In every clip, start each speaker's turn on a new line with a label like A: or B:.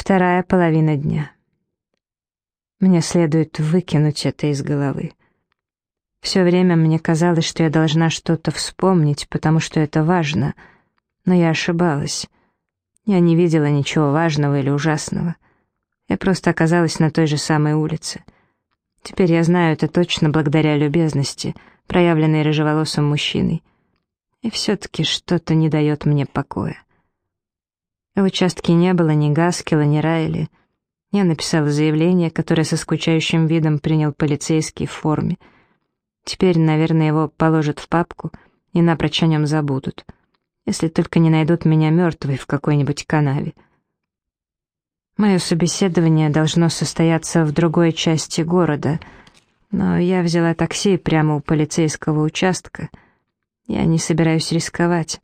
A: Вторая половина дня. Мне следует выкинуть это из головы. Все время мне казалось, что я должна что-то вспомнить, потому что это важно, но я ошибалась. Я не видела ничего важного или ужасного. Я просто оказалась на той же самой улице. Теперь я знаю это точно благодаря любезности, проявленной рыжеволосым мужчиной. И все-таки что-то не дает мне покоя. В участке не было ни Гаскела, ни Райли. Я написала заявление, которое со скучающим видом принял полицейский в форме. Теперь, наверное, его положат в папку и напрочь о нем забудут, если только не найдут меня мертвой в какой-нибудь канаве. Мое собеседование должно состояться в другой части города, но я взяла такси прямо у полицейского участка. Я не собираюсь рисковать.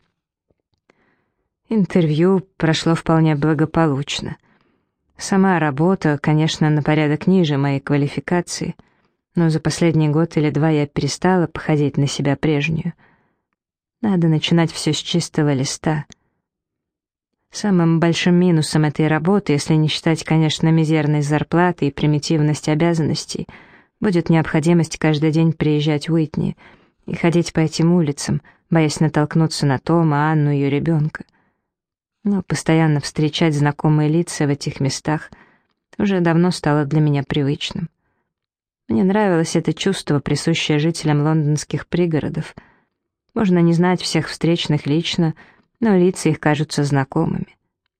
A: Интервью прошло вполне благополучно. Сама работа, конечно, на порядок ниже моей квалификации, но за последний год или два я перестала походить на себя прежнюю. Надо начинать все с чистого листа. Самым большим минусом этой работы, если не считать, конечно, мизерной зарплаты и примитивность обязанностей, будет необходимость каждый день приезжать в Уитни и ходить по этим улицам, боясь натолкнуться на Тома, Анну и ее ребенка. Но постоянно встречать знакомые лица в этих местах уже давно стало для меня привычным. Мне нравилось это чувство, присущее жителям лондонских пригородов. Можно не знать всех встречных лично, но лица их кажутся знакомыми.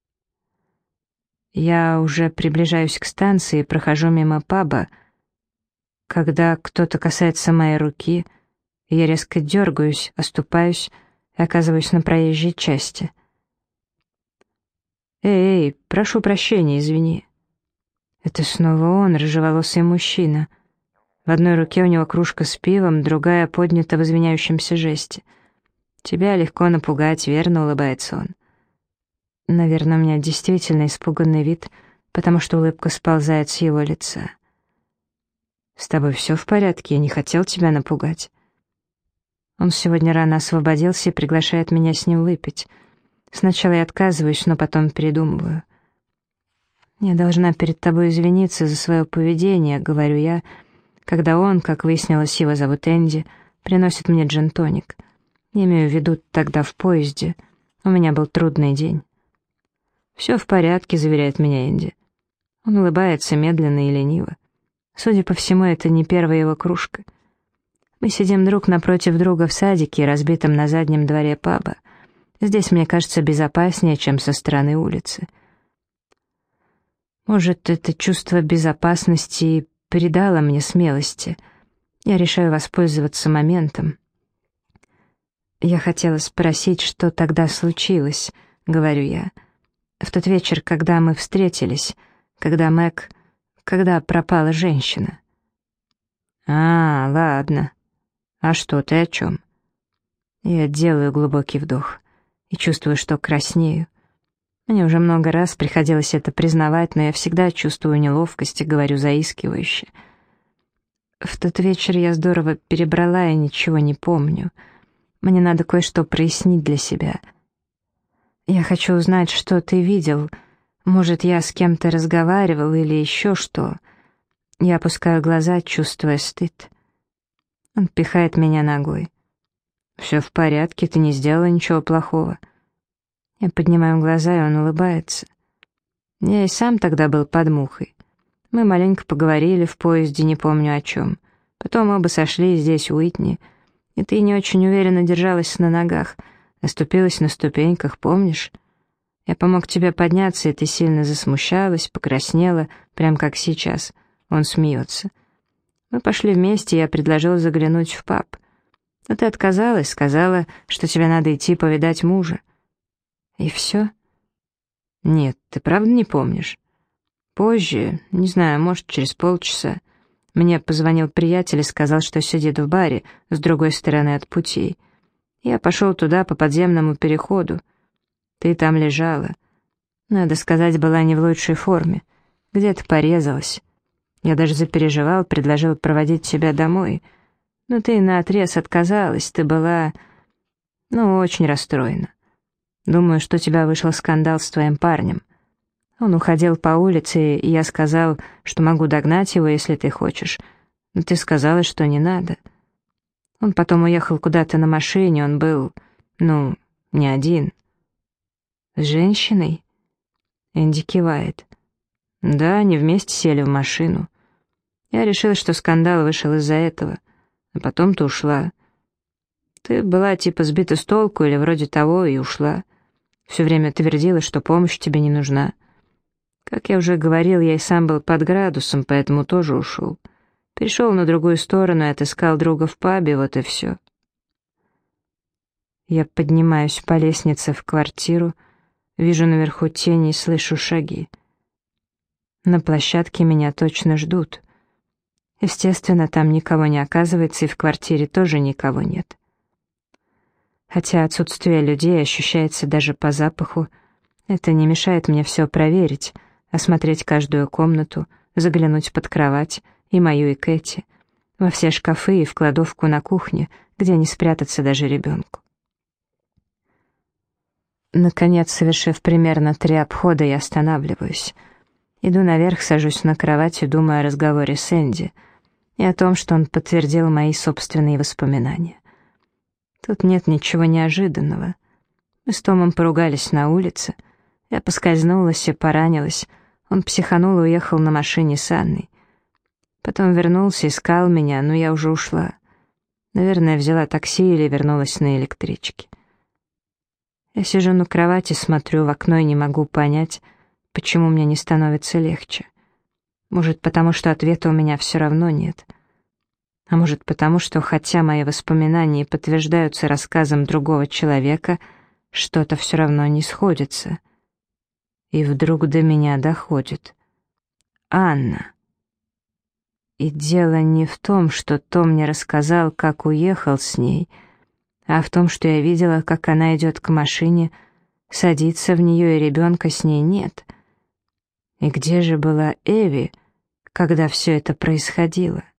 A: Я уже приближаюсь к станции и прохожу мимо паба, когда кто-то касается моей руки, я резко дергаюсь, оступаюсь и оказываюсь на проезжей части. «Эй, прошу прощения, извини». Это снова он, рыжеволосый мужчина. В одной руке у него кружка с пивом, другая поднята в извиняющемся жесте. «Тебя легко напугать, верно?» — улыбается он. Наверное, у меня действительно испуганный вид, потому что улыбка сползает с его лица. «С тобой все в порядке? Я не хотел тебя напугать». Он сегодня рано освободился и приглашает меня с ним выпить. Сначала я отказываюсь, но потом передумываю. «Я должна перед тобой извиниться за свое поведение», — говорю я, когда он, как выяснилось, его зовут Энди, приносит мне джин-тоник. Я имею в виду тогда в поезде. У меня был трудный день. «Все в порядке», — заверяет меня Энди. Он улыбается медленно и лениво. Судя по всему, это не первая его кружка. Мы сидим друг напротив друга в садике, разбитом на заднем дворе паба. Здесь, мне кажется, безопаснее, чем со стороны улицы. Может, это чувство безопасности и придало мне смелости. Я решаю воспользоваться моментом. «Я хотела спросить, что тогда случилось», — говорю я. «В тот вечер, когда мы встретились, когда пропала женщина». «А, ладно. А что, ты о чем?» Я делаю глубокий вдох и чувствую, что краснею. Мне уже много раз приходилось это признавать, но я всегда чувствую неловкость и говорю заискивающе. В тот вечер я здорово перебрала и ничего не помню. Мне надо кое-что прояснить для себя. Я хочу узнать, что ты видел. Может, я с кем-то разговаривал или еще что. Я опускаю глаза, чувствуя стыд. Он пихает меня ногой. «Все в порядке, ты не сделала ничего плохого». Я поднимаю глаза, и он улыбается. Я и сам тогда был под мухой. Мы маленько поговорили в поезде, не помню о чем. Потом оба сошли здесь, в Уитни, и ты не очень уверенно держалась на ногах, оступилась на ступеньках, помнишь? Я помог тебе подняться, и ты сильно засмущалась, покраснела, прям как сейчас. Он смеется. Мы пошли вместе, и я предложил заглянуть в паб. Но ты отказалась, сказала, что тебе надо идти повидать мужа. И все? Нет, ты правда не помнишь? Позже, не знаю, может, через полчаса, мне позвонил приятель и сказал, что сидит в баре с другой стороны от путей. Я пошел туда по подземному переходу. Ты там лежала. Надо сказать, была не в лучшей форме. Где-то порезалась. Я даже запереживал, предложил проводить тебя домой. Но ты наотрез отказалась, ты была, очень расстроена. Думаю, что у тебя вышел скандал с твоим парнем. Он уходил по улице, и я сказал, что могу догнать его, если ты хочешь. Но ты сказала, что не надо. Он потом уехал куда-то на машине, он был, не один. С женщиной? Энди кивает. Да, они вместе сели в машину. Я решила, что скандал вышел из-за этого. А потом ты ушла. Ты была типа сбита с толку или вроде того и ушла. Все время твердила, что помощь тебе не нужна. Как я уже говорил, я и сам был под градусом, поэтому тоже ушел. Перешел на другую сторону и отыскал друга в пабе, вот и все. Я поднимаюсь по лестнице в квартиру, вижу наверху тени и слышу шаги. На площадке меня точно ждут. Естественно, там никого не оказывается, и в квартире тоже никого нет. Хотя отсутствие людей ощущается даже по запаху, это не мешает мне все проверить, осмотреть каждую комнату, заглянуть под кровать, и мою, и Кэти, во все шкафы и в кладовку на кухне, где не спрятаться даже ребенку. Наконец, совершив примерно 3 обхода, я останавливаюсь. Иду наверх, сажусь на кровать и думаю о разговоре с Энди и о том, что он подтвердил мои собственные воспоминания. Тут нет ничего неожиданного. Мы с Томом поругались на улице, я поскользнулась и поранилась, он психанул и уехал на машине с Анной. Потом вернулся, искал меня, но я уже ушла. Наверное, взяла такси или вернулась на электричке. Я сижу на кровати, смотрю в окно и не могу понять, почему мне не становится легче. Может, потому что ответа у меня все равно нет. А может, потому что, хотя мои воспоминания подтверждаются рассказом другого человека, что-то все равно не сходится. И вдруг до меня доходит. Анна. И дело не в том, что Том мне рассказал, как уехал с ней, а в том, что я видела, как она идет к машине, садится в нее, и ребенка с ней нет. И где же была Эви, когда все это происходило?